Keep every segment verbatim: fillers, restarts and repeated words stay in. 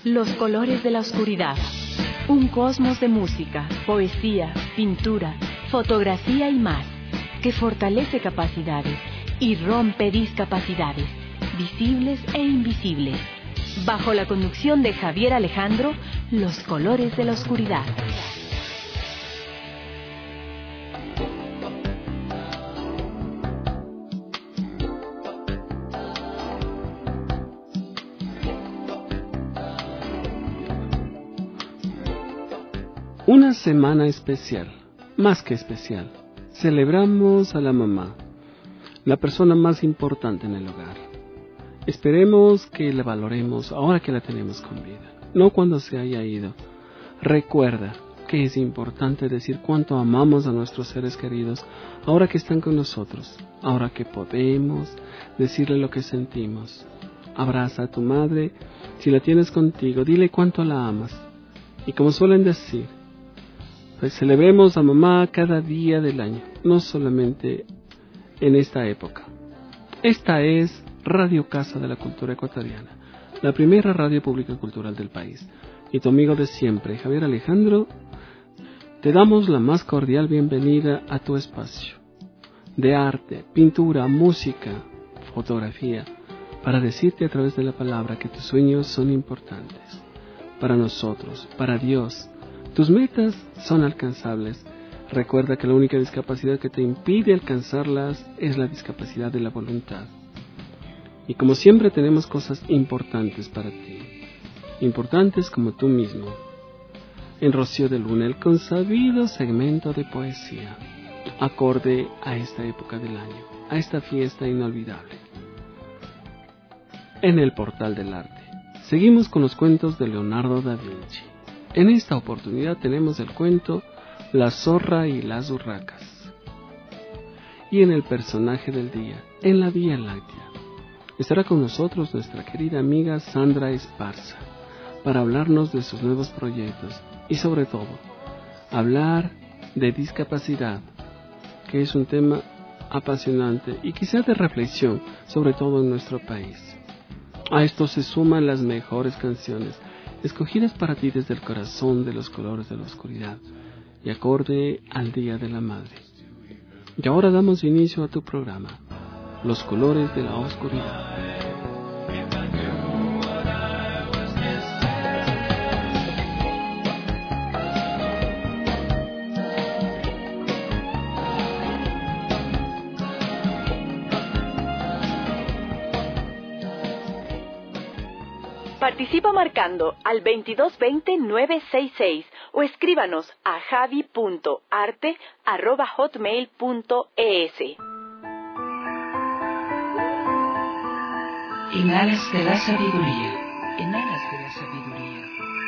Los colores de la oscuridad. Un cosmos de música, poesía, pintura, fotografía y más, que fortalece capacidades y rompe discapacidades, visibles e invisibles. Bajo la conducción de Javier Alejandro, Los colores de la oscuridad. Una semana especial, más que especial. Celebramos a la mamá, la persona más importante en el hogar. Esperemos que la valoremos ahora que la tenemos con vida, no cuando se haya ido. Recuerda que es importante decir cuánto amamos a nuestros seres queridos ahora que están con nosotros, ahora que podemos decirle lo que sentimos. Abraza a tu madre, si la tienes contigo, dile cuánto la amas. Y como suelen decir, pues celebremos a mamá cada día del año, no solamente en esta época. Esta es Radio Casa de la Cultura Ecuatoriana, la primera radio pública cultural del país. Y tu amigo de siempre, Javier Alejandro, te damos la más cordial bienvenida a tu espacio de arte, pintura, música, fotografía, para decirte a través de la palabra que tus sueños son importantes para nosotros, para Dios. Tus metas son alcanzables. Recuerda que la única discapacidad que te impide alcanzarlas es la discapacidad de la voluntad. Y como siempre tenemos cosas importantes para ti, importantes como tú mismo. En Rocío de Luna, el consabido segmento de poesía, acorde a esta época del año, a esta fiesta inolvidable. En el Portal del Arte, seguimos con los cuentos de Leonardo da Vinci. En esta oportunidad tenemos el cuento La zorra y las urracas. Y en el personaje del día, en la Vía Láctea, estará con nosotros nuestra querida amiga Sandra Esparza para hablarnos de sus nuevos proyectos y sobre todo, hablar de discapacidad, que es un tema apasionante y quizás de reflexión, sobre todo en nuestro país. A esto se suman las mejores canciones, escogidas para ti desde el corazón de los colores de la oscuridad y acorde al Día de la Madre. Y ahora damos inicio a tu programa, Los colores de la oscuridad. Participa marcando al veintidós veinte nueve sesenta y seis o escríbanos a javi punto arte arroba hotmail punto es. En alas de la sabiduría, en alas de la sabiduría.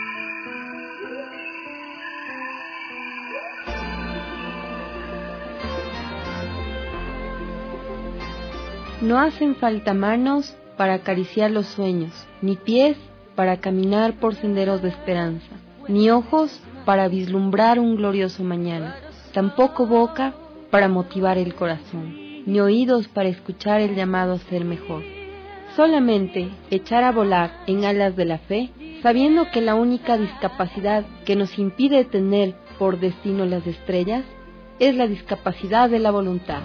No hacen falta manos para acariciar los sueños, ni pies para caminar por senderos de esperanza, ni ojos para vislumbrar un glorioso mañana, tampoco boca para motivar el corazón, ni oídos para escuchar el llamado a ser mejor. Solamente echar a volar en alas de la fe, sabiendo que la única discapacidad que nos impide tener por destino las estrellas es la discapacidad de la voluntad.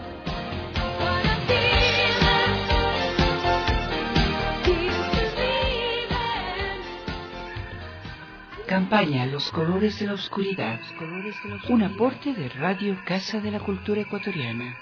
Campaña Los colores de la oscuridad, un aporte de Radio Casa de la Cultura Ecuatoriana.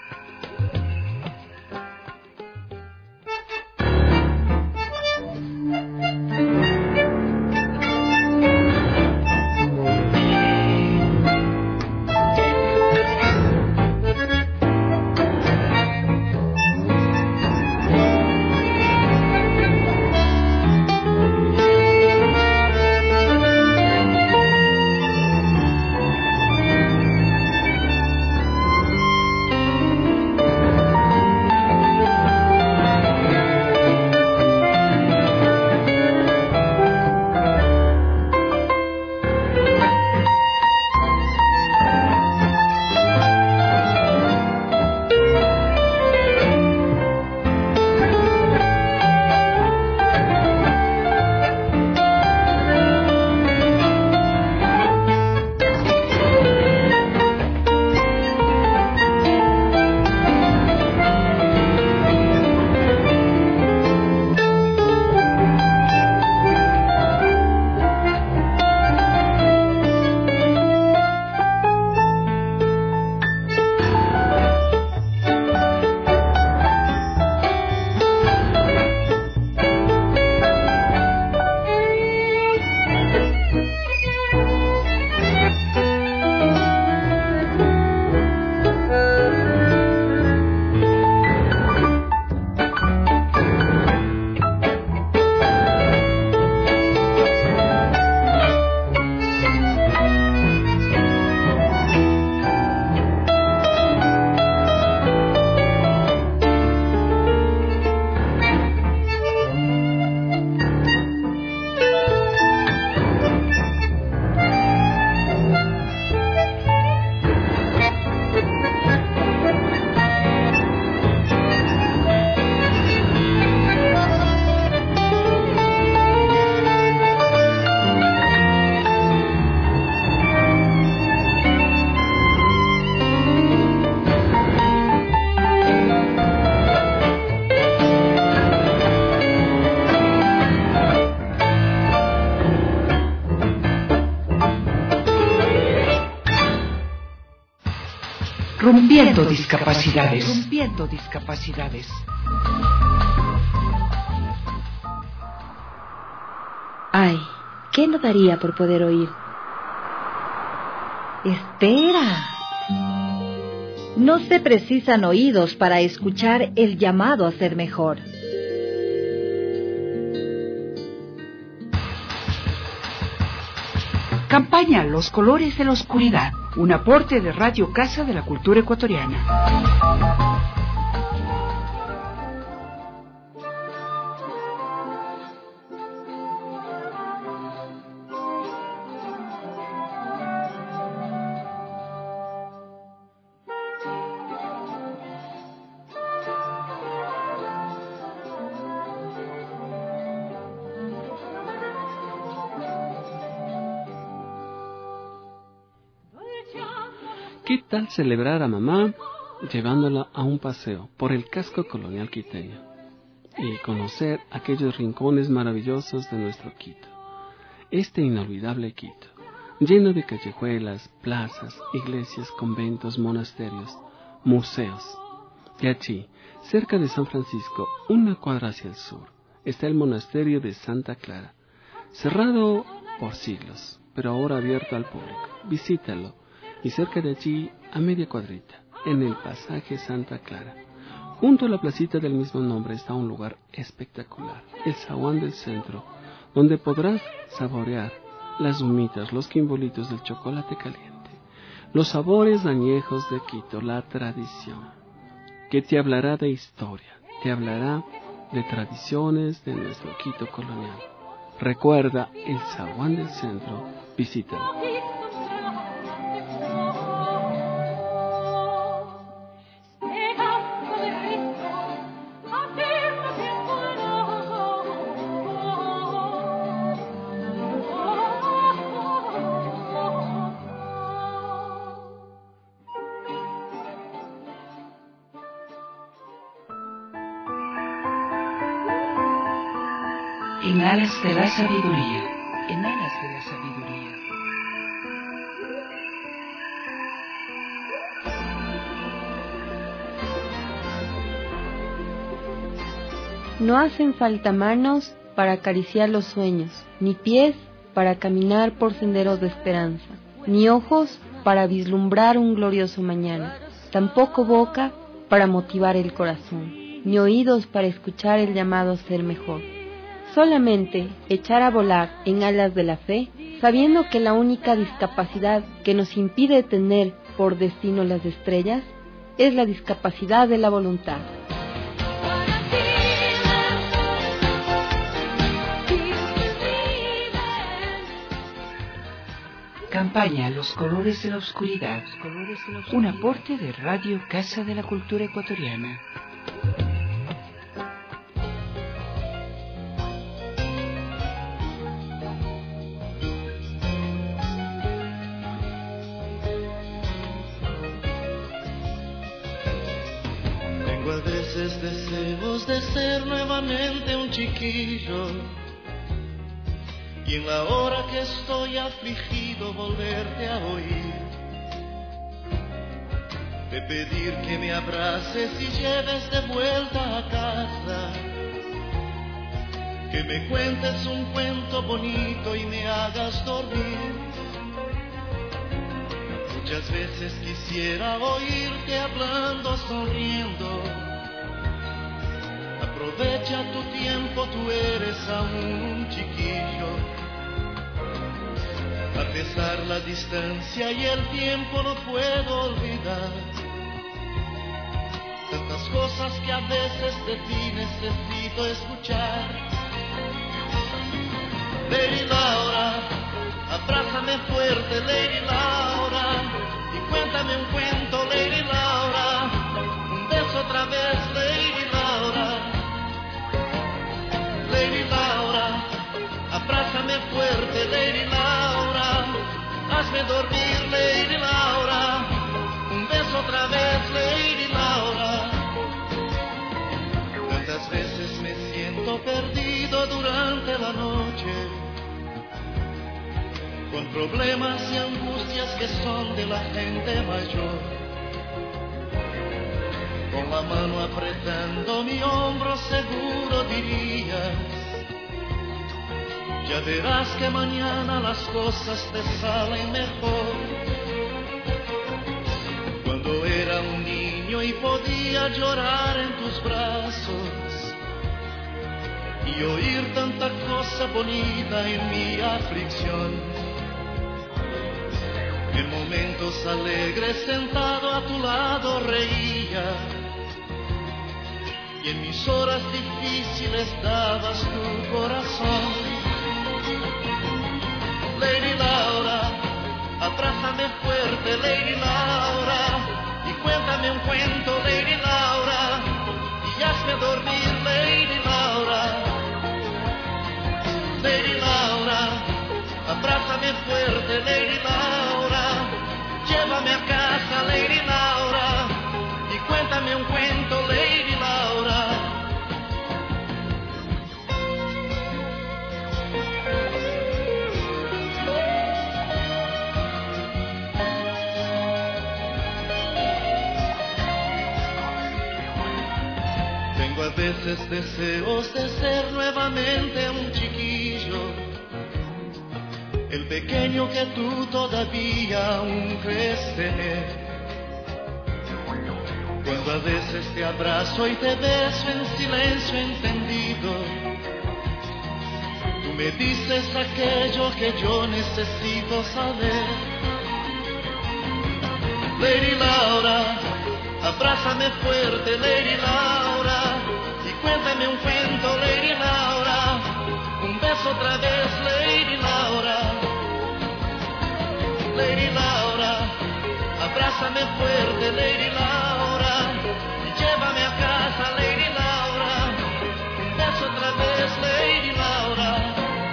Rompiendo discapacidades. Rompiendo discapacidades. Ay, ¿qué no daría por poder oír? Espera. No se precisan oídos para escuchar el llamado a ser mejor. Campaña Los Colores de la Oscuridad, un aporte de Radio Casa de la Cultura Ecuatoriana. ¿Qué tal celebrar a mamá llevándola a un paseo por el casco colonial quiteño y conocer aquellos rincones maravillosos de nuestro Quito? Este inolvidable Quito, lleno de callejuelas, plazas, iglesias, conventos, monasterios, museos. Y allí, cerca de San Francisco, una cuadra hacia el sur, está el monasterio de Santa Clara, cerrado por siglos, pero ahora abierto al público. Visítalo. Y cerca de allí, a media cuadrita, en el pasaje Santa Clara, junto a la placita del mismo nombre, está un lugar espectacular, el zaguán del centro, donde podrás saborear las humitas, los quimbolitos del chocolate caliente, los sabores añejos de Quito, la tradición, que te hablará de historia, te hablará de tradiciones de nuestro Quito colonial. Recuerda el zaguán del centro, visítalo. En alas de la sabiduría, en alas de la sabiduría. No hacen falta manos para acariciar los sueños, ni pies para caminar por senderos de esperanza, ni ojos para vislumbrar un glorioso mañana, tampoco boca para motivar el corazón, ni oídos para escuchar el llamado a ser mejor. Solamente echar a volar en alas de la fe, sabiendo que la única discapacidad que nos impide tener por destino las estrellas es la discapacidad de la voluntad. Campaña Los Colores de la Oscuridad, un aporte de Radio Casa de la Cultura Ecuatoriana. Tengo a veces deseos de ser nuevamente un chiquillo, y en la hora que estoy afligido volverte a oír, de pedir que me abraces y lleves de vuelta a casa, que me cuentes un cuento bonito y me hagas dormir. Muchas veces quisiera oírte hablando, sonriendo. Aprovecha tu tiempo, tú eres aún un chiquillo. A pesar la distancia y el tiempo no puedo olvidar tantas cosas que a veces de ti necesito escuchar. Lady Laura, abrázame fuerte, Lady Laura, y cuéntame un cuento, Lady Laura, un beso otra vez, Lady Laura. Lady Laura, abrázame fuerte, Lady Laura, hazme dormir, Lady Laura, un beso otra vez, Lady Laura. Tantas veces me siento perdido durante la noche, con problemas y angustias que son de la gente mayor. con la mano apretando mi hombro seguro dirías: ya verás que mañana las cosas te salen mejor. Cuando era un niño y podía llorar en tus brazos y oír tanta cosa bonita en mi aflicción, en momentos alegres sentado a tu lado reía, y en mis horas difíciles dabas tu corazón. Lady Laura, abrázame fuerte, Lady Laura, y cuéntame un cuento, Lady Laura, y hazme dormir, Lady Laura. Lady Laura, abrázame fuerte, Lady Laura, llévame a casa, Lady Laura, y cuéntame un cuento, Lady Laura. Tengo a veces deseos de ser nuevamente un chiquillo, el pequeño que tú todavía aún crees tener. Cuando a veces te abrazo y te beso en silencio entendido, tú me dices aquello que yo necesito saber. Lady Laura, abrázame fuerte, Lady Laura, y cuéntame un cuento, Lady Laura, un beso otra vez, Lady Laura. Lady Laura, abrázame fuerte, Lady Laura, y llévame a casa, Lady Laura, un beso otra vez, Lady Laura.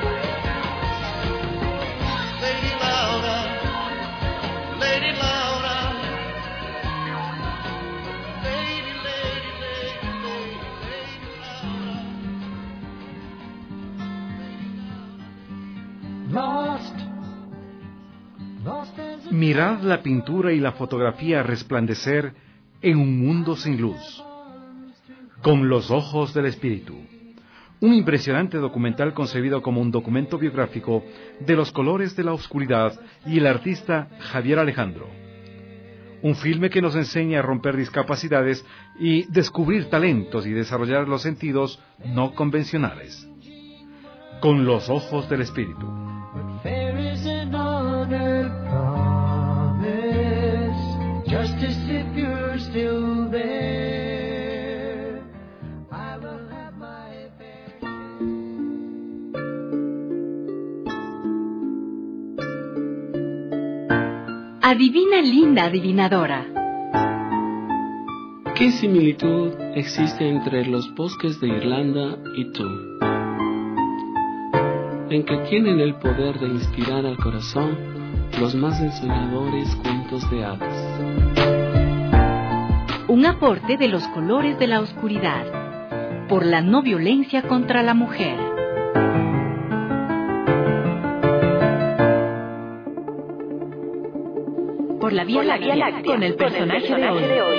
Lady Laura, Lady Laura, Lady, Lady, Lady, Lady, Lady Laura. Lost. Mirad la pintura y la fotografía resplandecer en un mundo sin luz. Con los ojos del espíritu. Un impresionante documental concebido como un documento biográfico de los colores de la oscuridad y el artista Javier Alejandro. Un filme que nos enseña a romper discapacidades y descubrir talentos y desarrollar los sentidos no convencionales. Con los ojos del espíritu. Justice, if you're still there, I will have my affair. Adivina, linda adivinadora. ¿Qué similitud existe entre los bosques de Irlanda y tú? En que tienen el poder de inspirar al corazón los más ensoñadores cuentos de hadas. Un aporte de los colores de la oscuridad, por la no violencia contra la mujer. Por la Vía Láctea, con el personaje de hoy.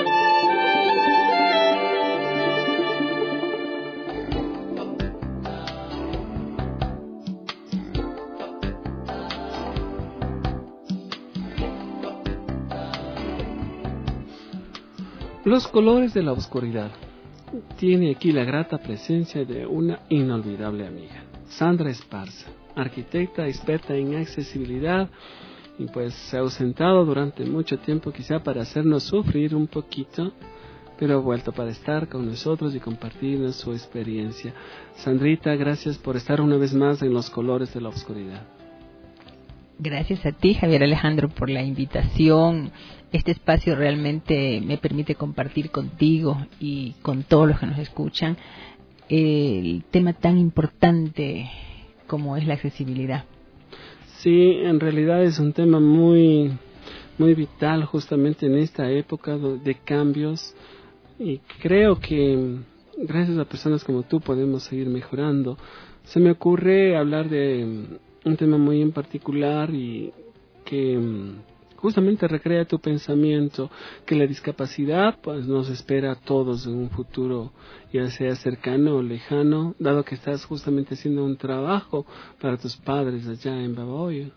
Los colores de la oscuridad. Tiene aquí la grata presencia de una inolvidable amiga, Sandra Esparza, arquitecta experta en accesibilidad, y pues se ha ausentado durante mucho tiempo quizá para hacernos sufrir un poquito, pero ha vuelto para estar con nosotros y compartirnos su experiencia. Sandrita, gracias por estar una vez más en los colores de la oscuridad. Gracias a ti, Javier Alejandro, por la invitación. Este espacio realmente me permite compartir contigo y con todos los que nos escuchan el tema tan importante como es la accesibilidad. Sí, en realidad es un tema muy, muy vital justamente en esta época de cambios, y creo que gracias a personas como tú podemos seguir mejorando. Se me ocurre hablar de un tema muy en particular y que justamente recrea tu pensamiento, que la discapacidad pues nos espera a todos en un futuro, ya sea cercano o lejano, dado que estás justamente haciendo un trabajo para tus padres allá en Babahoyo.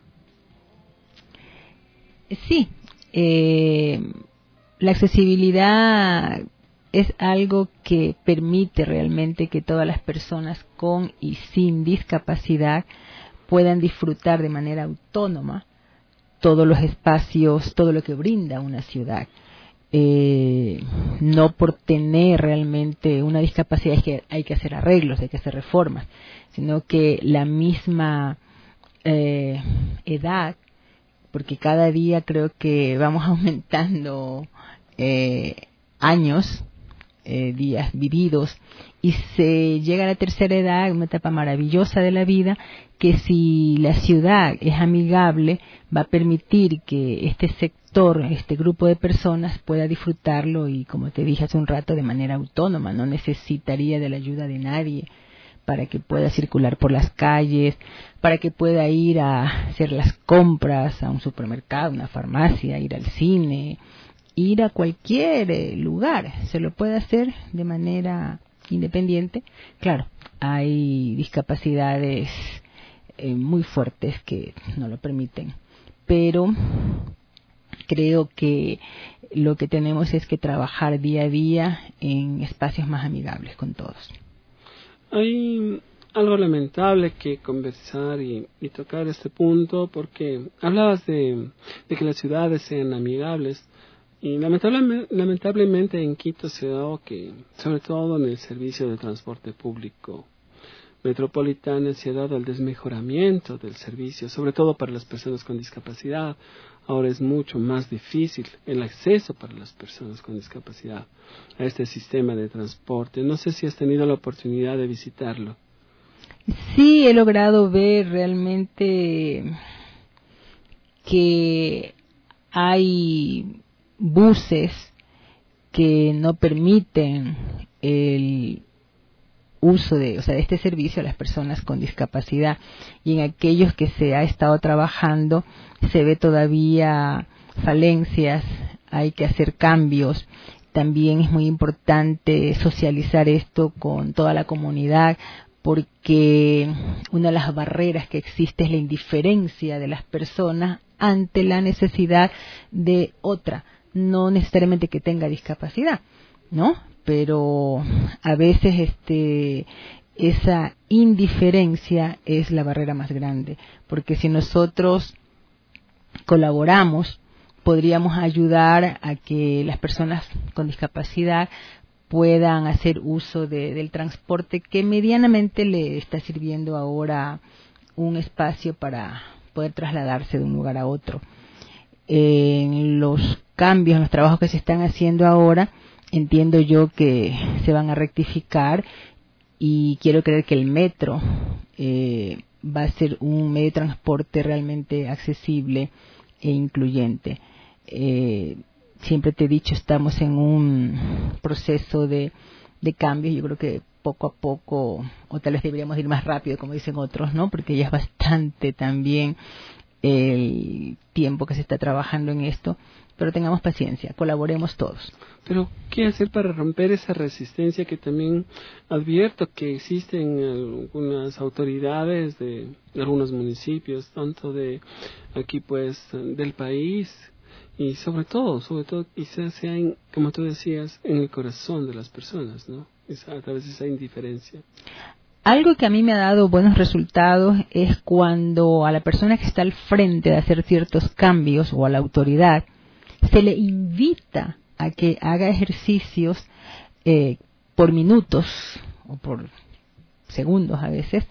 Sí, eh, la accesibilidad es algo que permite realmente que todas las personas con y sin discapacidad puedan disfrutar de manera autónoma todos los espacios, todo lo que brinda una ciudad. Eh, no por tener realmente una discapacidad es que hay que hacer arreglos, hay que hacer reformas, sino que la misma eh, edad, porque cada día creo que vamos aumentando eh, años, eh, días vividos, y se llega a la tercera edad, una etapa maravillosa de la vida, que si la ciudad es amigable, va a permitir que este sector, este grupo de personas pueda disfrutarlo y, como te dije hace un rato, de manera autónoma, no necesitaría de la ayuda de nadie para que pueda circular por las calles, para que pueda ir a hacer las compras a un supermercado, una farmacia, ir al cine, ir a cualquier lugar, se lo puede hacer de manera independiente. Claro, hay discapacidades eh, muy fuertes que no lo permiten, pero creo que lo que tenemos es que trabajar día a día en espacios más amigables con todos. Hay algo lamentable que conversar y, y tocar este punto, porque hablabas de, de que las ciudades sean amigables. Y lamentablemente, lamentablemente en Quito se ha dado que, sobre todo en el servicio de transporte público metropolitano, se ha dado el desmejoramiento del servicio, sobre todo para las personas con discapacidad. Ahora es mucho más difícil el acceso para las personas con discapacidad a este sistema de transporte. No sé si has tenido la oportunidad de visitarlo. Sí, he logrado ver realmente que hay buses que no permiten el uso de, o sea, de este servicio a las personas con discapacidad, y en aquellos que se ha estado trabajando se ve todavía falencias, hay que hacer cambios. También es muy importante socializar esto con toda la comunidad, porque una de las barreras que existe es la indiferencia de las personas ante la necesidad de otra, no necesariamente que tenga discapacidad, ¿no? Pero a veces este esa indiferencia es la barrera más grande, porque si nosotros colaboramos, podríamos ayudar a que las personas con discapacidad puedan hacer uso de, del transporte que medianamente le está sirviendo ahora un espacio para poder trasladarse de un lugar a otro. En los cambios, en los trabajos que se están haciendo ahora, entiendo yo que se van a rectificar, y quiero creer que el metro eh, va a ser un medio de transporte realmente accesible e incluyente. Eh, siempre te he dicho, estamos en un proceso de, de cambio. Yo creo que poco a poco, o tal vez deberíamos ir más rápido, como dicen otros, ¿no? Porque ya es bastante también el tiempo que se está trabajando en esto, pero tengamos paciencia, colaboremos todos. Pero, ¿qué hacer para romper esa resistencia que también advierto que existe en algunas autoridades de algunos municipios, tanto de aquí pues del país, y sobre todo, sobre todo quizás sea, en, como tú decías, en el corazón de las personas, ¿no? Es a través de esa indiferencia. Algo que a mí me ha dado buenos resultados es cuando a la persona que está al frente de hacer ciertos cambios, o a la autoridad, se le invita a que haga ejercicios eh, por minutos o por segundos a veces,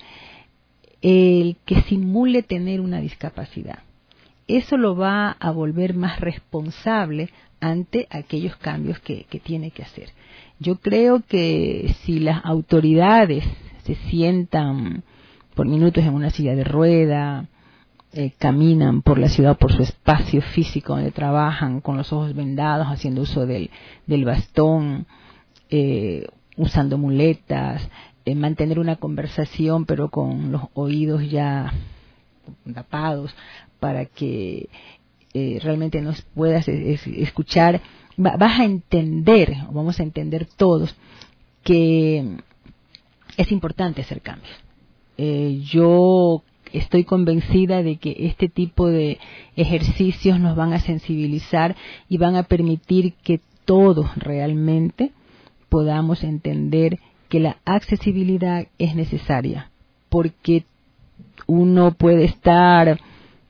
el que simule tener una discapacidad. Eso lo va a volver más responsable ante aquellos cambios que, que tiene que hacer. Yo creo que si las autoridades se sientan por minutos en una silla de rueda, eh, caminan por la ciudad, por su espacio físico donde trabajan, con los ojos vendados, haciendo uso del, del bastón, eh, usando muletas, eh, mantener una conversación pero con los oídos ya tapados, para que eh, realmente nos puedas es, escuchar, va, vas a entender, o vamos a entender todos, que es importante hacer cambios. Eh, yo estoy convencida de que este tipo de ejercicios nos van a sensibilizar y van a permitir que todos realmente podamos entender que la accesibilidad es necesaria, porque uno puede estar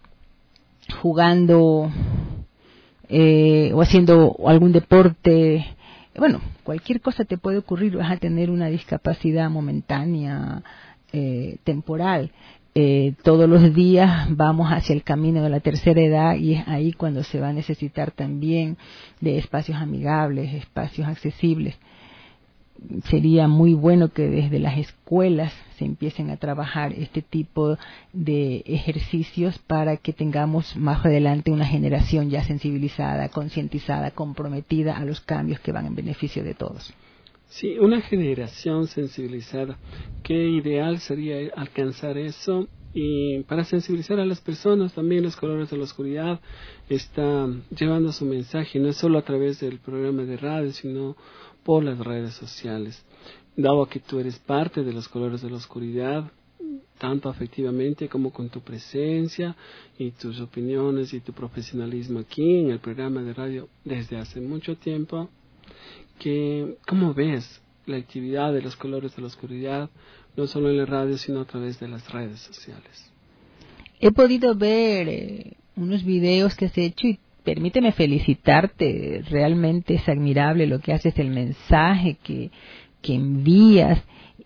jugando eh, o haciendo algún deporte, bueno, cualquier cosa te puede ocurrir, vas a tener una discapacidad momentánea, eh, temporal. Eh, todos los días vamos hacia el camino de la tercera edad y es ahí cuando se va a necesitar también de espacios amigables, espacios accesibles. Sería muy bueno que desde las escuelas se empiecen a trabajar este tipo de ejercicios para que tengamos más adelante una generación ya sensibilizada, concientizada, comprometida a los cambios que van en beneficio de todos. Sí, una generación sensibilizada. Qué ideal sería alcanzar eso. Y para sensibilizar a las personas, también Los Colores de la Oscuridad está llevando su mensaje, no solo a través del programa de radio, sino por las redes sociales. Dado que tú eres parte de Los Colores de la Oscuridad, tanto afectivamente como con tu presencia y tus opiniones y tu profesionalismo aquí en el programa de radio desde hace mucho tiempo, que ¿cómo ves la actividad de Los Colores de la Oscuridad, no solo en la radio, sino a través de las redes sociales? He podido ver eh, unos videos que has hecho y permíteme felicitarte, realmente es admirable lo que haces, el mensaje que, que envías,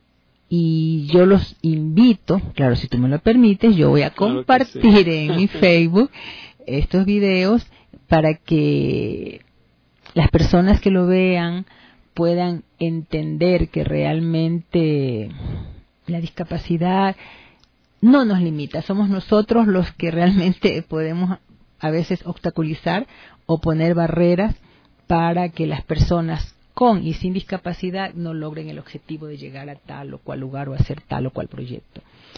y yo los invito, claro, si tú me lo permites, yo voy a Claro compartir que sí. en mi Facebook estos videos para que las personas que lo vean puedan entender que realmente la discapacidad no nos limita, somos nosotros los que realmente podemos a veces obstaculizar o poner barreras para que las personas con y sin discapacidad no logren el objetivo de llegar a tal o cual lugar o hacer tal o cual proyecto.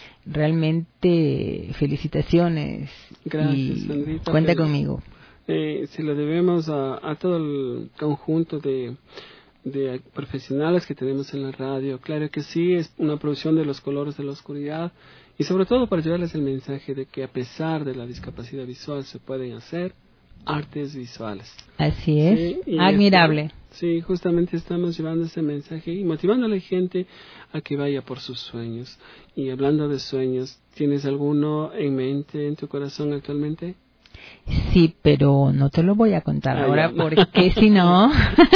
Realmente felicitaciones. Gracias, y Sandrita, cuenta pero, conmigo. Eh, se lo debemos a, a todo el conjunto de, de profesionales que tenemos en la radio. Claro que sí, es una producción de Los Colores de la Oscuridad y sobre todo para llevarles el mensaje de que a pesar de la discapacidad visual se pueden hacer artes visuales. Así es, Sí, admirable. Esto, sí, justamente estamos llevando ese mensaje y motivando a la gente a que vaya por sus sueños. Y hablando de sueños, ¿tienes alguno en mente, en tu corazón actualmente? Sí, pero no te lo voy a contar ah, ahora ya, no. porque si no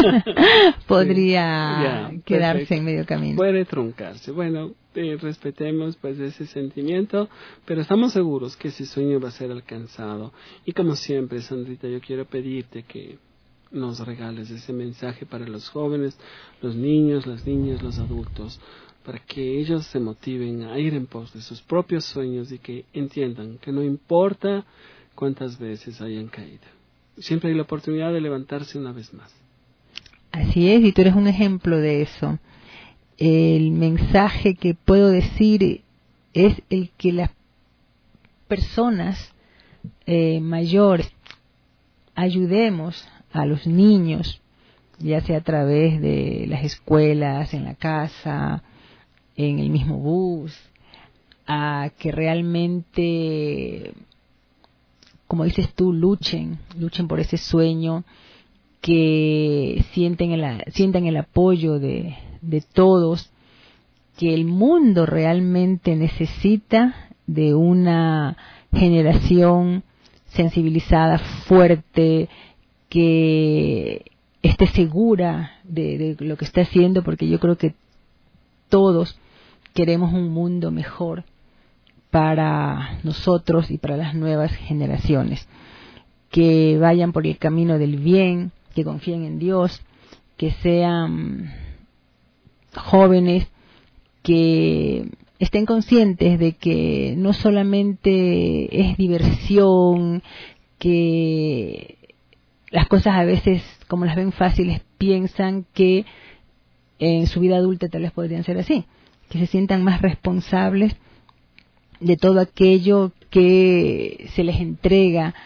podría sí, ya, quedarse perfecto. en medio camino. Puede truncarse. Bueno, eh, respetemos pues ese sentimiento, pero estamos seguros que ese sueño va a ser alcanzado. Y como siempre, Sandrita, yo quiero pedirte que nos regales ese mensaje para los jóvenes, los niños, las niñas, los adultos, para que ellos se motiven a ir en pos de sus propios sueños y que entiendan que no importa cuántas veces hayan caído, siempre hay la oportunidad de levantarse una vez más. Así es, y tú eres un ejemplo de eso. El mensaje que puedo decir es el que las personas eh, mayores ayudemos a los niños, ya sea a través de las escuelas, en la casa, en el mismo bus, a que realmente, como dices tú, luchen, luchen por ese sueño, que sienten el, sientan el apoyo de, de todos, que el mundo realmente necesita de una generación sensibilizada, fuerte, que esté segura de, de lo que está haciendo, porque yo creo que todos queremos un mundo mejor para nosotros y para las nuevas generaciones, que vayan por el camino del bien, que confíen en Dios, que sean jóvenes que estén conscientes de que no solamente es diversión, que las cosas a veces, como las ven fáciles, piensan que en su vida adulta tal vez podrían ser así, que se sientan más responsables de todo aquello que se les entrega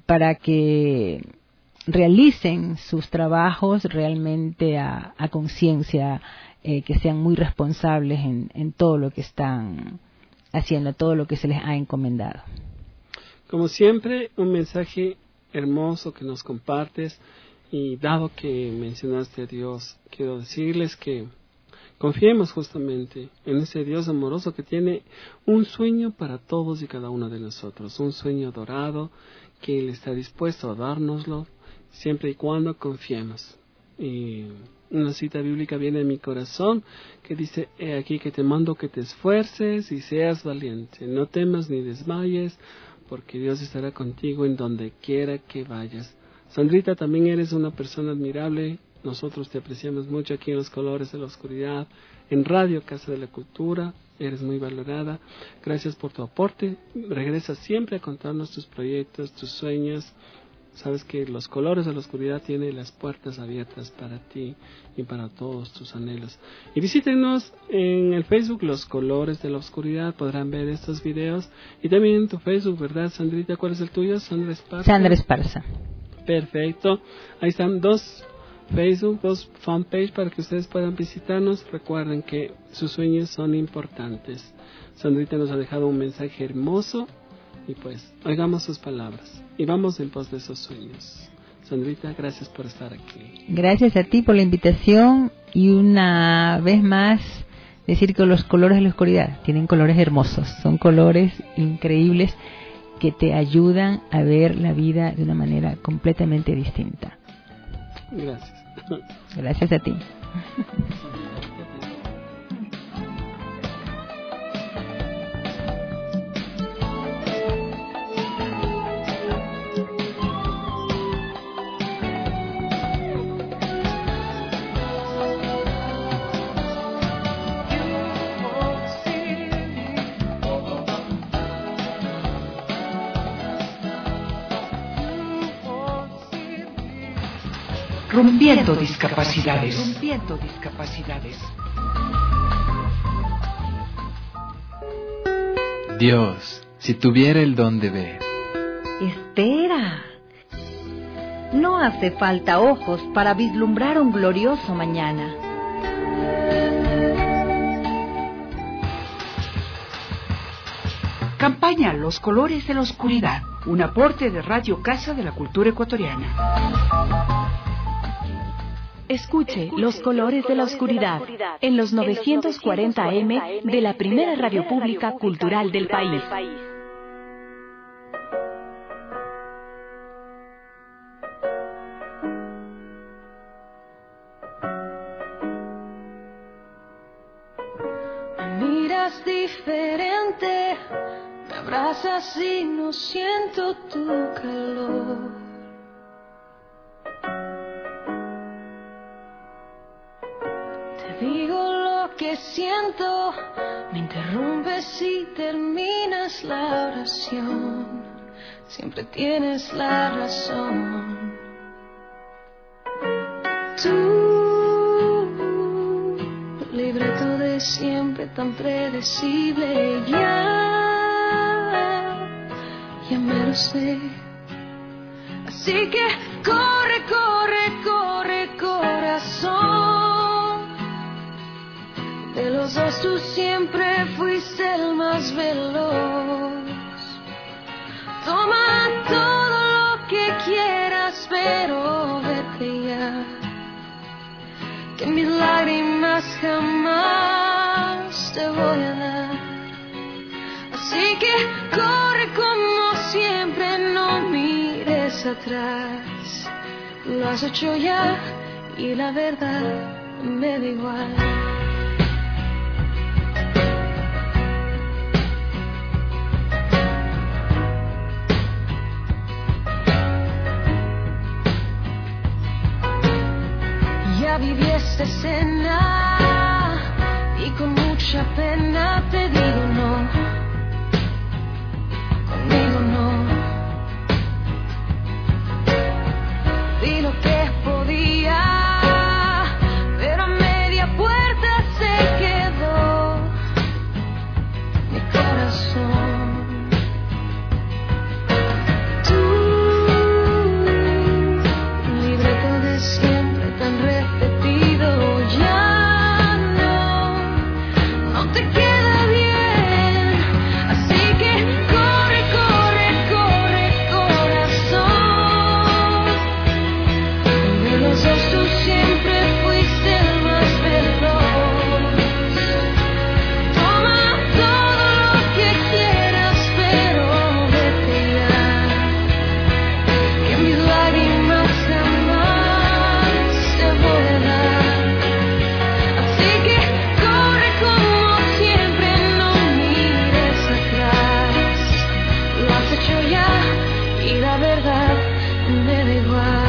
para que realicen sus trabajos realmente a, a conciencia, eh, que sean muy responsables en, en todo lo que están haciendo, todo lo que se les ha encomendado. Como siempre, un mensaje hermoso que nos compartes, y dado que mencionaste a Dios, quiero decirles que confiemos justamente en ese Dios amoroso que tiene un sueño para todos y cada uno de nosotros, un sueño dorado que Él está dispuesto a dárnoslo siempre y cuando confiemos. Y una cita bíblica viene en mi corazón que dice: he aquí que te mando que te esfuerces y seas valiente, no temas ni desmayes, porque Dios estará contigo en donde quiera que vayas. Sandrita, también eres una persona admirable. Nosotros te apreciamos mucho aquí en Los Colores de la Oscuridad, en Radio Casa de la Cultura. Eres muy valorada. Gracias por tu aporte. Regresa siempre a contarnos tus proyectos, tus sueños. Sabes que Los Colores de la Oscuridad tiene las puertas abiertas para ti y para todos tus anhelos. Y visítenos en el Facebook Los Colores de la Oscuridad. Podrán ver estos videos. Y también en tu Facebook, ¿verdad, Sandrita? ¿Cuál es el tuyo? Sandra Esparza. Sandra Esparza. Perfecto. Ahí están dos Facebook, dos fanpage para que ustedes puedan visitarnos. Recuerden que sus sueños son importantes. Sandrita nos ha dejado un mensaje hermoso y pues oigamos sus palabras y vamos en pos de esos sueños. Sandrita, gracias por estar aquí. Gracias a ti por la invitación, y una vez más decir que Los Colores de la Oscuridad tienen colores hermosos, son colores increíbles que te ayudan a ver la vida de una manera completamente distinta. Gracias. Gracias a ti. Rompiendo discapacidades. Rompiendo discapacidades. Dios, si tuviera el don de ver. Espera. No hace falta ojos para vislumbrar un glorioso mañana. Campaña Los Colores de la Oscuridad, un aporte de Radio Casa de la Cultura Ecuatoriana. Escuche Los Colores de la Oscuridad en los novecientos cuarenta A M de la primera radio pública cultural del país. Me miras diferente, me abrazas y no siento tu calor. Digo lo que siento, me interrumpes y terminas la oración. Siempre tienes la razón. Tú, libreto de siempre tan predecible, ya, ya me lo sé. Así que corre, corre, corre, corazón. De los dos tú siempre fuiste el más veloz. Toma todo lo que quieras, pero vete ya, que mis lágrimas jamás te voy a dar. Así que corre como siempre, no mires atrás. Lo has hecho ya y la verdad me da igual. Ya viví esta escena y con mucha pena te digo no, conmigo no. Vi lo que podía, pero a media puerta se quedó mi corazón. Tú me da igual.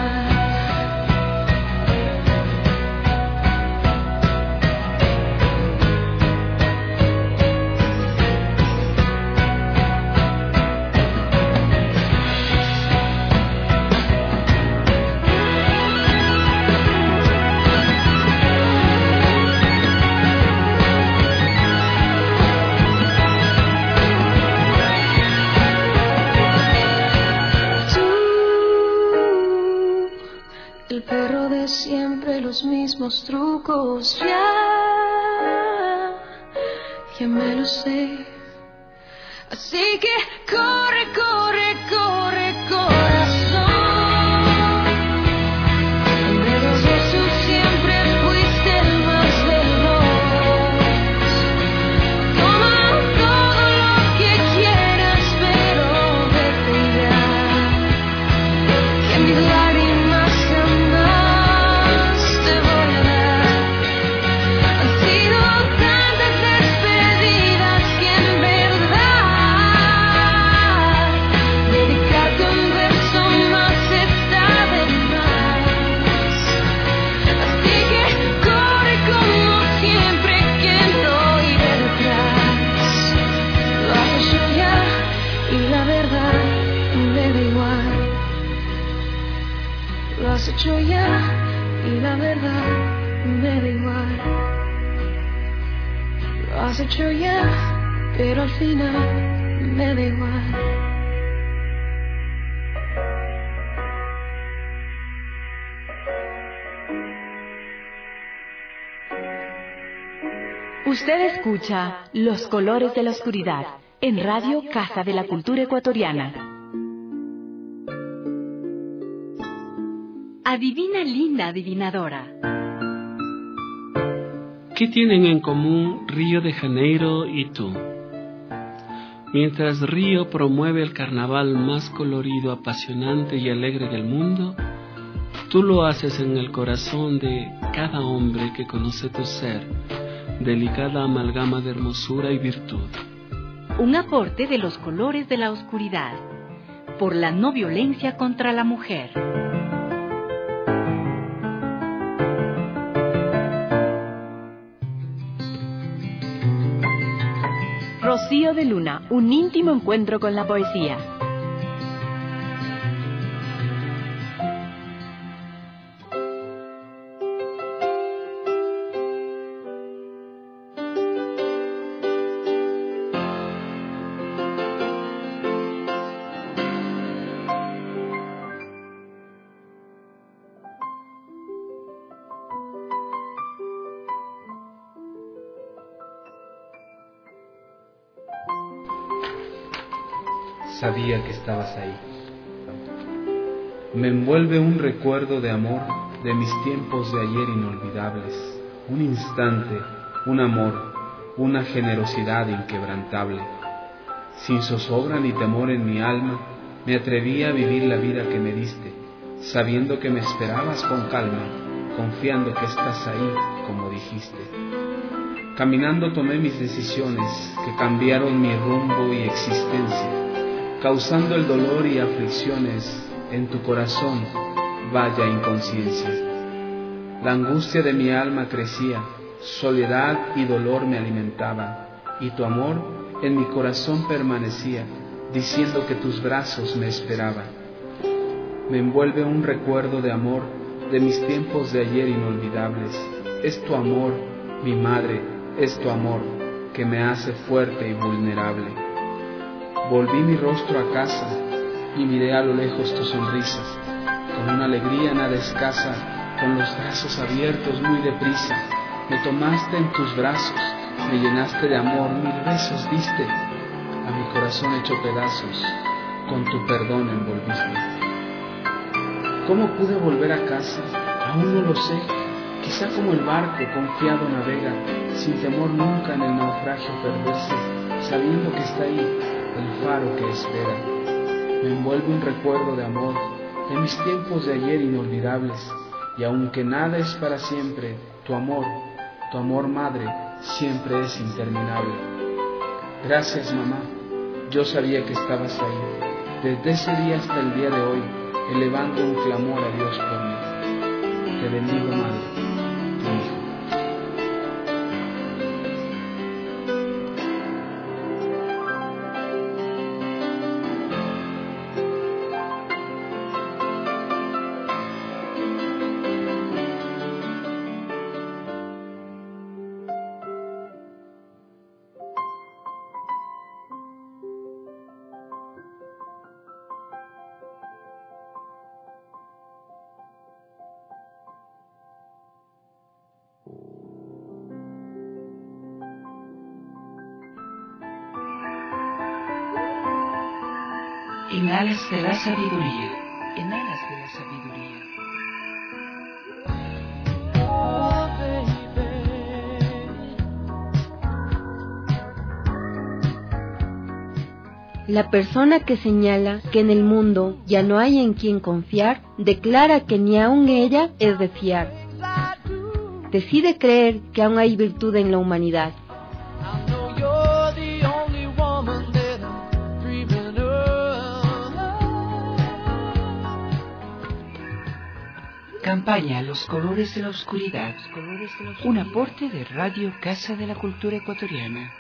El perro de siempre, los mismos trucos, ya, ya me lo sé. Así que corre, corre, corre, corazón. De los besos siempre fuiste el más veloz. Toma todo lo que quieras, pero vete ya. Que mis lágrimas jamás te voy a dar. Han sido tantas despedidas que en verdad dedicarte un verso más está de más. Así que corre como siempre, que no iré detrás. Lo has hecho ya y la verdad me da igual. Lo has hecho ya y la verdad me da igual. Lo has hecho ya, pero al final me da igual. Usted escucha Los Colores de la Oscuridad en Radio Casa de la Cultura Ecuatoriana. Adivina, linda adivinadora. ¿Qué tienen en común Río de Janeiro y tú? Mientras Río promueve el carnaval más colorido, apasionante y alegre del mundo, tú lo haces en el corazón de cada hombre que conoce tu ser, delicada amalgama de hermosura y virtud. Un aporte de Los Colores de la Oscuridad, por la no violencia contra la mujer. Rocío de Luna, un íntimo encuentro con la poesía. Sabía que estabas ahí. Me envuelve un recuerdo de amor de mis tiempos de ayer inolvidables. Un instante, un amor, una generosidad inquebrantable. Sin zozobra ni temor en mi alma, me atreví a vivir la vida que me diste, sabiendo que me esperabas con calma, confiando que estás ahí, como dijiste. Caminando tomé mis decisiones que cambiaron mi rumbo y existencia, causando el dolor y aflicciones en tu corazón, vaya inconsciencia. La angustia de mi alma crecía, soledad y dolor me alimentaban, y tu amor en mi corazón permanecía, diciendo que tus brazos me esperaban. Me envuelve un recuerdo de amor de mis tiempos de ayer inolvidables. Es tu amor, mi madre, es tu amor que me hace fuerte y vulnerable. Volví mi rostro a casa y miré a lo lejos tus sonrisas, con una alegría nada escasa, con los brazos abiertos muy deprisa. Me tomaste en tus brazos, me llenaste de amor, mil besos diste, a mi corazón hecho pedazos, con tu perdón envolviste. ¿Cómo pude volver a casa? Aún no lo sé. Quizá como el barco confiado navega, sin temor nunca en el naufragio perderse, sabiendo que está ahí el faro que espera. Me envuelve un recuerdo de amor, de mis tiempos de ayer inolvidables, y aunque nada es para siempre, tu amor, tu amor madre, siempre es interminable. Gracias mamá, yo sabía que estabas ahí, desde ese día hasta el día de hoy, elevando un clamor a Dios por mí. Te bendigo, Madre, tu Hijo. En alas de la sabiduría, en alas de la sabiduría. La persona que señala que en el mundo ya no hay en quien confiar, declara que ni aun ella es de fiar. Decide creer que aún hay virtud en la humanidad. Campaña Los colores de la oscuridad. Un aporte de Radio Casa de la Cultura Ecuatoriana.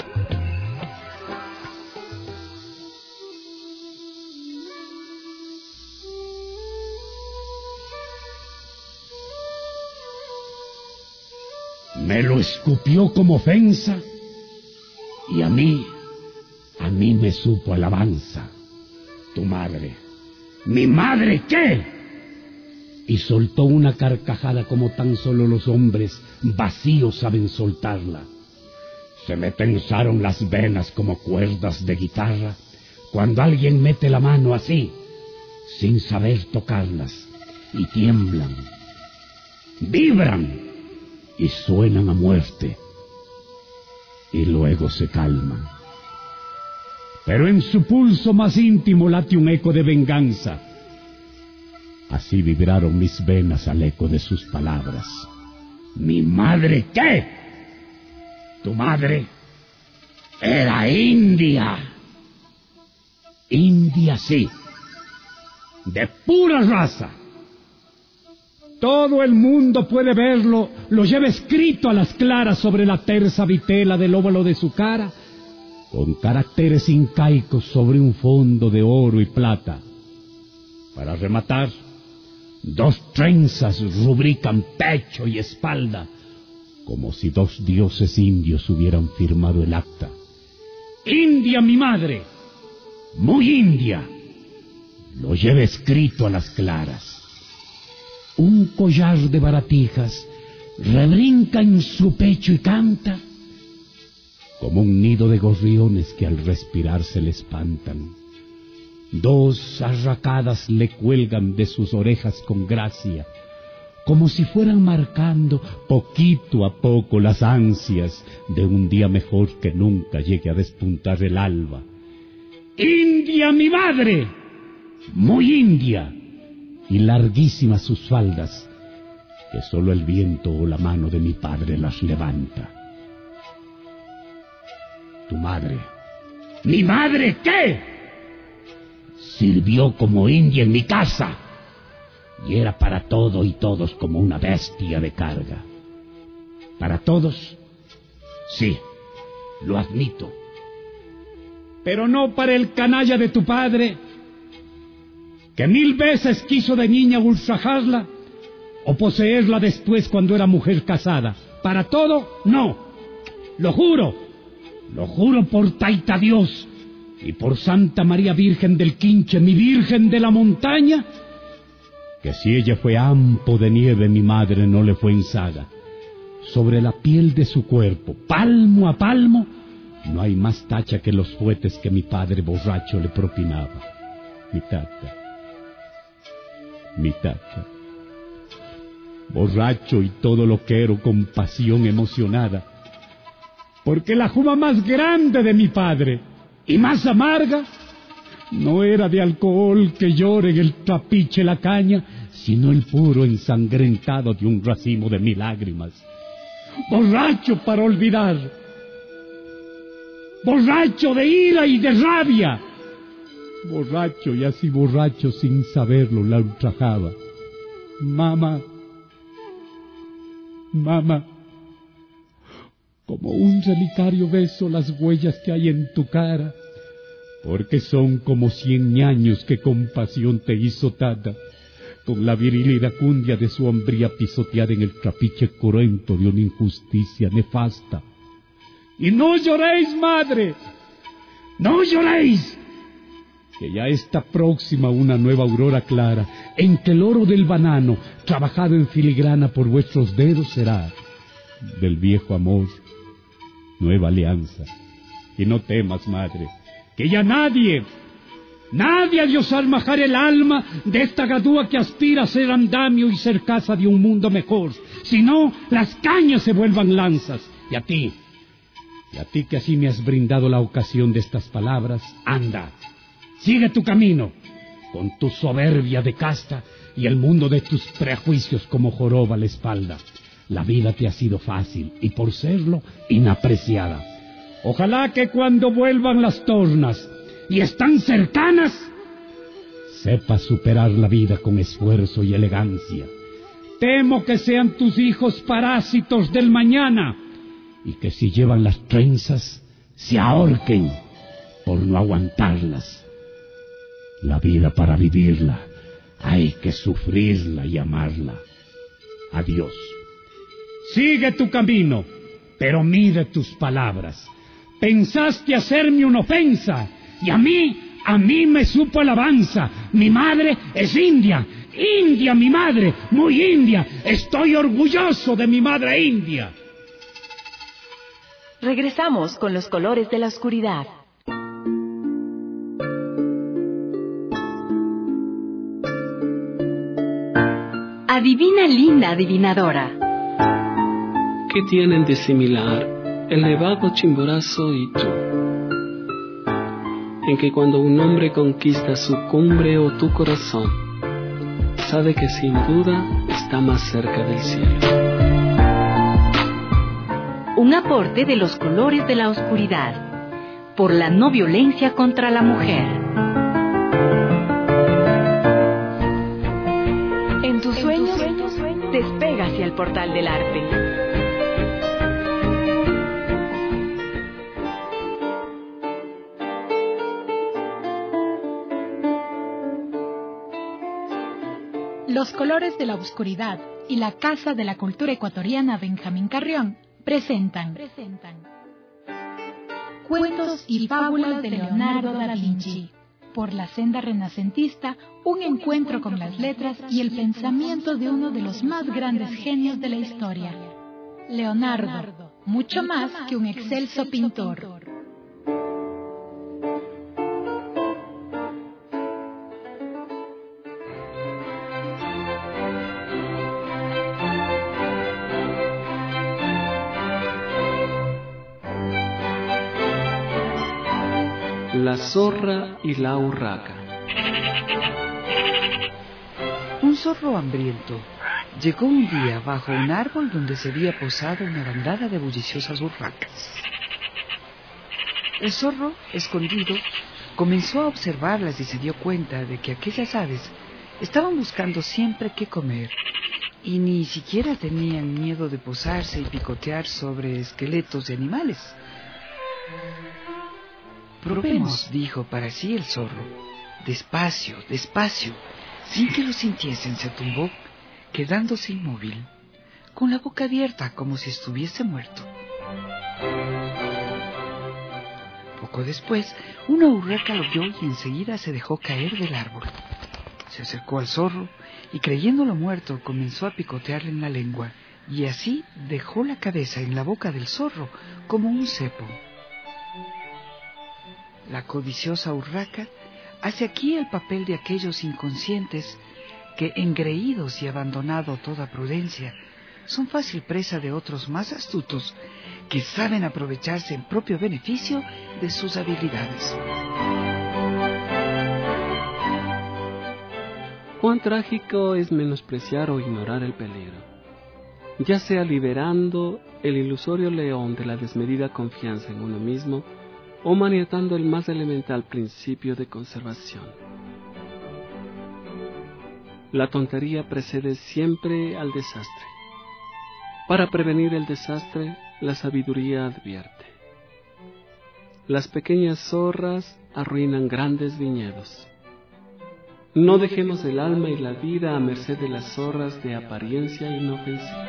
Me lo escupió como ofensa y a mí, a mí me supo alabanza. Tu madre. ¿Mi madre qué? Y soltó una carcajada como tan solo los hombres vacíos saben soltarla. Se me tensaron las venas como cuerdas de guitarra cuando alguien mete la mano así, sin saber tocarlas, y tiemblan, vibran y suenan a muerte, y luego se calman. Pero en su pulso más íntimo late un eco de venganza. Así vibraron mis venas al eco de sus palabras. ¿Mi madre qué? Tu madre era india. India sí, de pura raza. Todo el mundo puede verlo, lo lleva escrito a las claras sobre la tersa vitela del óvalo de su cara, con caracteres incaicos sobre un fondo de oro y plata. Para rematar, dos trenzas rubrican pecho y espalda, como si dos dioses indios hubieran firmado el acta. India mi madre, muy india, lo lleva escrito a las claras. Un collar de baratijas rebrinca en su pecho y canta, como un nido de gorriones que al respirar se le espantan. Dos arracadas le cuelgan de sus orejas con gracia, como si fueran marcando poquito a poco las ansias de un día mejor que nunca llegue a despuntar el alba. ¡India mi madre! Muy india, y larguísimas sus faldas, que sólo el viento o la mano de mi padre las levanta. Tu madre. ¿Mi madre qué? Sirvió como india en mi casa, y era para todo y todos como una bestia de carga. ¿Para todos? Sí, lo admito. Pero no para el canalla de tu padre, que mil veces quiso de niña ultrajarla o poseerla después cuando era mujer casada. Para todo, no. Lo juro, lo juro por Taita Dios y por Santa María Virgen del Quinche, mi Virgen de la Montaña, que si ella fue ampo de nieve, mi madre no le fue en saga. Sobre la piel de su cuerpo, palmo a palmo, no hay más tacha que los fuetes que mi padre borracho le propinaba. Mi tata, mi tata, borracho y todo loquero con pasión emocionada, porque la juba más grande de mi padre y más amarga no era de alcohol que llore en el trapiche la caña, sino el puro ensangrentado de un racimo de mil lágrimas. Borracho para olvidar, borracho de ira y de rabia, Borracho y así borracho sin saberlo, la ultrajaba. Mamá, mamá, como un relicario beso las huellas que hay en tu cara, porque son como cien años que con pasión te hizo tata, con la viril iracundia de su hombría pisoteada en el trapiche cruento de una injusticia nefasta. Y no lloréis, madre, no lloréis, que ya está próxima una nueva aurora clara, en que el oro del banano, trabajado en filigrana por vuestros dedos, será del viejo amor nueva alianza. Y no temas, madre, que ya nadie, nadie ha de osar majar el alma de esta gadúa que aspira a ser andamio y ser casa de un mundo mejor, si no, las cañas se vuelvan lanzas. Y a ti, y a ti que así me has brindado la ocasión de estas palabras, anda, sigue tu camino, con tu soberbia de casta y el mundo de tus prejuicios como joroba a la espalda. La vida te ha sido fácil y por serlo, inapreciada. Ojalá que cuando vuelvan las tornas y están cercanas, sepas superar la vida con esfuerzo y elegancia. Temo que sean tus hijos parásitos del mañana y que si llevan las trenzas se ahorquen por no aguantarlas. La vida para vivirla hay que sufrirla y amarla. Adiós. Sigue tu camino, pero mide tus palabras. Pensaste hacerme una ofensa, y a mí, a mí me supo alabanza. Mi madre es india, india mi madre, muy india. Estoy orgulloso de mi madre india. Regresamos con los colores de la oscuridad. Adivina, linda adivinadora. ¿Qué tienen de similar el nevado Chimborazo y tú? En que cuando un hombre conquista su cumbre o tu corazón, sabe que sin duda está más cerca del cielo. Un aporte de los colores de la oscuridad, por la no violencia contra la mujer. En tus sueños, despega hacia el portal del arte. Los colores de la oscuridad y la Casa de la Cultura Ecuatoriana Benjamín Carrión presentan, presentan Cuentos y Fábulas de Leonardo da Vinci. Por la senda renacentista, un encuentro con las letras y el pensamiento de uno de los más grandes genios de la historia. Leonardo, mucho más que un excelso pintor. La zorra y la urraca. Un zorro hambriento llegó un día bajo un árbol donde se había posado una bandada de bulliciosas urracas. El zorro, escondido, comenzó a observarlas y se dio cuenta de que aquellas aves estaban buscando siempre qué comer y ni siquiera tenían miedo de posarse y picotear sobre esqueletos de animales. Probemos, dijo para sí el zorro. Despacio, despacio. Sin que lo sintiesen, se tumbó, quedándose inmóvil, con la boca abierta como si estuviese muerto. Poco después, una urraca lo vio y enseguida se dejó caer del árbol. Se acercó al zorro y, creyéndolo muerto, comenzó a picotearle en la lengua, y así dejó la cabeza en la boca del zorro como un cepo. La codiciosa urraca hace aquí el papel de aquellos inconscientes que, engreídos y abandonado toda prudencia, son fácil presa de otros más astutos que saben aprovecharse en propio beneficio de sus habilidades. Cuán trágico es menospreciar o ignorar el peligro, ya sea liberando el ilusorio león de la desmedida confianza en uno mismo o maniatando el más elemental principio de conservación. La tontería precede siempre al desastre. Para prevenir el desastre, la sabiduría advierte. Las pequeñas zorras arruinan grandes viñedos. No dejemos el alma y la vida a merced de las zorras de apariencia inofensiva.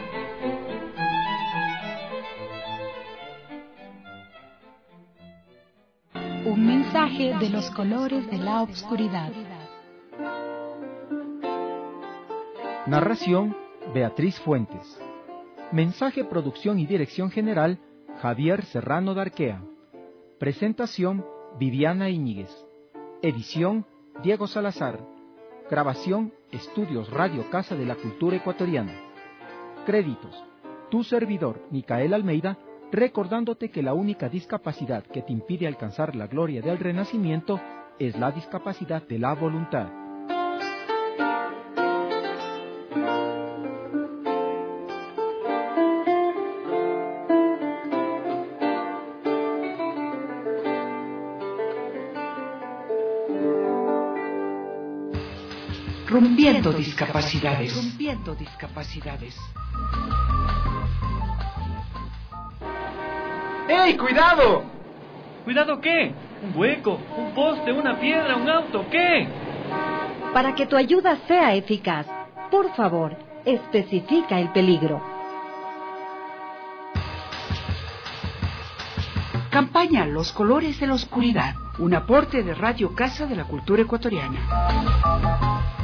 Un mensaje de los colores de la obscuridad. Narración: Beatriz Fuentes. Mensaje, producción y dirección general: Javier Serrano Darquea. Presentación: Viviana Íñiguez. Edición: Diego Salazar. Grabación: Estudios Radio Casa de la Cultura Ecuatoriana. Créditos: tu servidor, Micael Almeida, recordándote que la única discapacidad que te impide alcanzar la gloria del Renacimiento es la discapacidad de la voluntad. Rompiendo discapacidades. Rompiendo discapacidades. ¡Ey, cuidado! ¿Cuidado qué? ¿Un hueco? ¿Un poste? ¿Una piedra? ¿Un auto? ¿Qué? Para que tu ayuda sea eficaz, por favor, especifica el peligro. Campaña Los Colores de la Oscuridad. Un aporte de Radio Casa de la Cultura Ecuatoriana.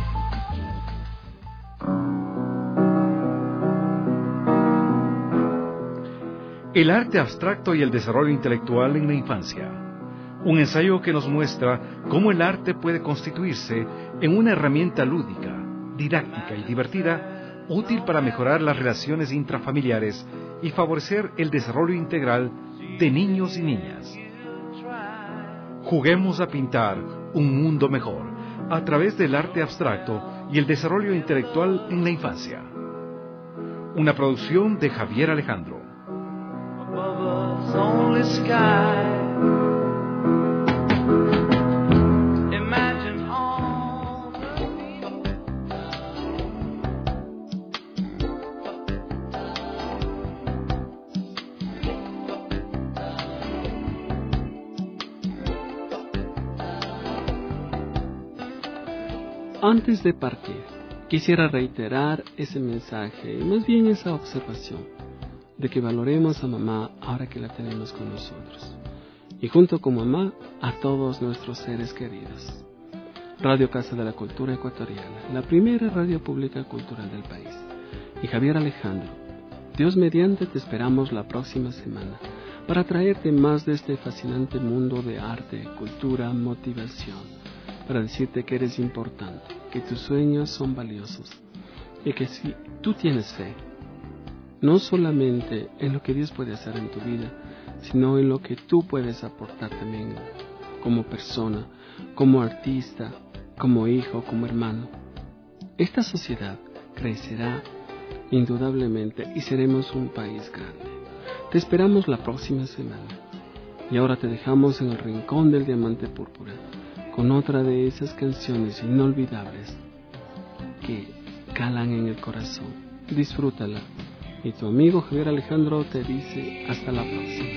El arte abstracto y el desarrollo intelectual en la infancia. Un ensayo que nos muestra cómo el arte puede constituirse en una herramienta lúdica, didáctica y divertida, útil para mejorar las relaciones intrafamiliares y favorecer el desarrollo integral de niños y niñas. Juguemos a pintar un mundo mejor a través del arte abstracto y el desarrollo intelectual en la infancia. Una producción de Javier Alejandro. Only sky. Imagine all Antes de partir, quisiera reiterar ese mensaje, y más bien esa observación, de que valoremos a mamá ahora que la tenemos con nosotros, y junto con mamá a todos nuestros seres queridos. Radio Casa de la Cultura Ecuatoriana, la primera radio pública cultural del país, y Javier Alejandro, Dios mediante te esperamos la próxima semana para traerte más de este fascinante mundo de arte, cultura, motivación, para decirte que eres importante, que tus sueños son valiosos, y que si tú tienes fe, no solamente en lo que Dios puede hacer en tu vida, sino en lo que tú puedes aportar también como persona, como artista, como hijo, como hermano. Esta sociedad crecerá indudablemente y seremos un país grande. Te esperamos la próxima semana. Y ahora te dejamos en el rincón del diamante púrpura con otra de esas canciones inolvidables que calan en el corazón. Disfrútala. Y tu amigo Javier Alejandro te dice hasta la próxima.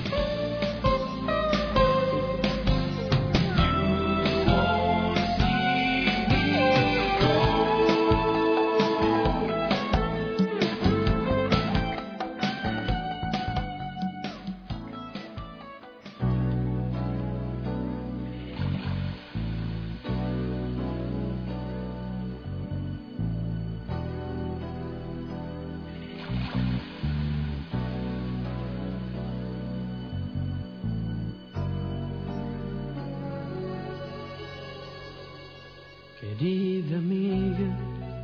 Querida amiga,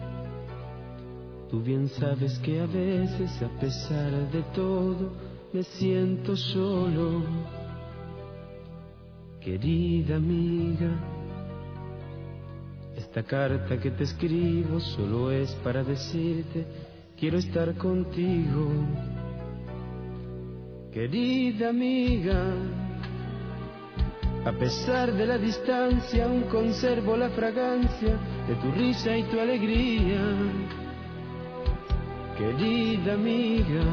tú bien sabes que a veces, a pesar de todo, me siento solo. Querida amiga, esta carta que te escribo solo es para decirte, quiero estar contigo. Querida amiga, A pesar de la distancia, aún conservo la fragancia de tu risa y tu alegría. Querida amiga,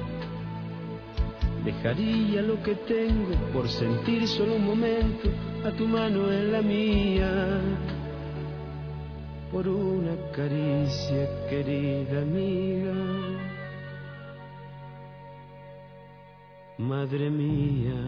dejaría lo que tengo por sentir solo un momento a tu mano en la mía. Por una caricia, querida amiga, madre mía.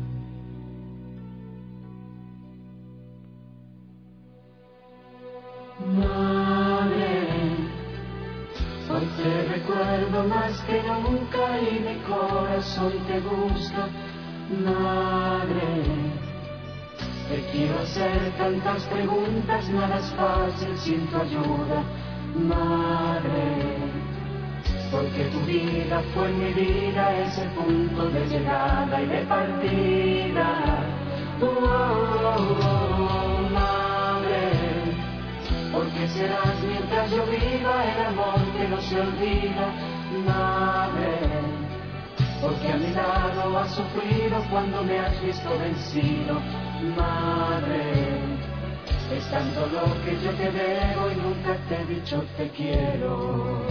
Madre, hoy te recuerdo más que nunca y mi corazón te busca. Madre, te quiero hacer tantas preguntas, nada es fácil sin tu ayuda. Madre, porque tu vida fue mi vida, ese punto de llegada y de partida. Oh, oh, oh, madre, porque serás mientras yo viva el amor que no se olvida. Madre, porque a mi lado has sufrido cuando me has visto vencido. Madre, es tanto lo que yo te debo y nunca te he dicho te quiero.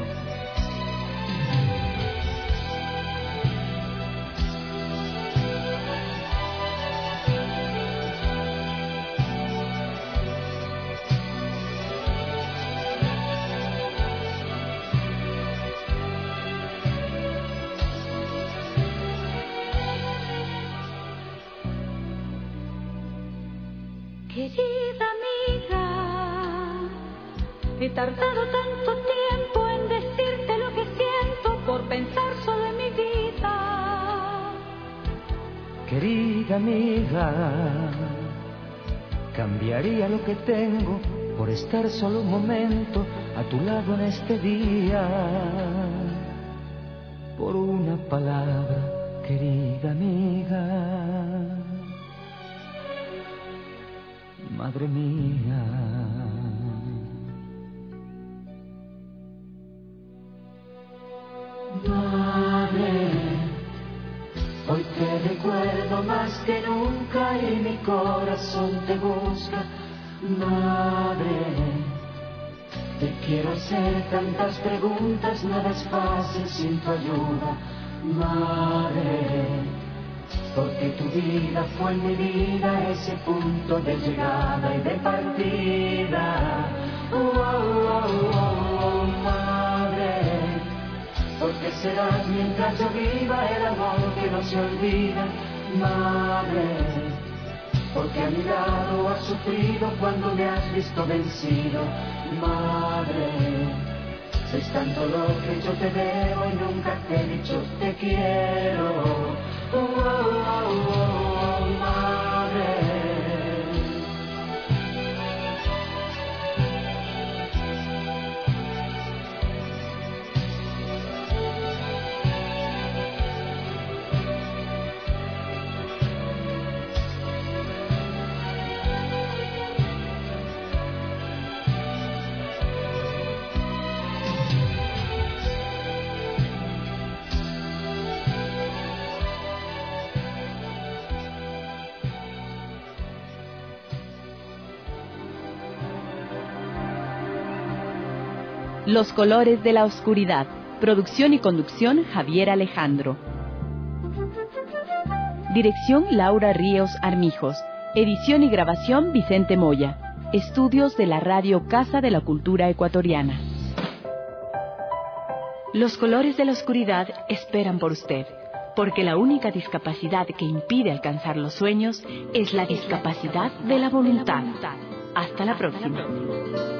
Querida amiga, he tardado tanto tiempo en decirte lo que siento por pensar solo en mi vida. Querida amiga, cambiaría lo que tengo por estar solo un momento a tu lado en este día. Por una palabra, querida amiga, madre mía. Madre, hoy te recuerdo más que nunca y mi corazón te busca. Madre, te quiero hacer tantas preguntas, nada es fácil sin tu ayuda. Madre, porque tu vida fue mi vida, ese punto de llegada y de partida. Oh, oh, oh, oh, madre, porque serás mientras yo viva el amor que no se olvida. Madre, porque a mi lado has sufrido cuando me has visto vencido. Madre, es tanto lo que yo te debo y nunca te he dicho te quiero. Oh, oh, oh, oh, madre. Los colores de la oscuridad. Producción y conducción Javier Alejandro. Dirección Laura Ríos Armijos. Edición y grabación Vicente Moya. Estudios de la Radio Casa de la Cultura Ecuatoriana. Los colores de la oscuridad esperan por usted, porque la única discapacidad que impide alcanzar los sueños es la discapacidad de la voluntad. Hasta la próxima.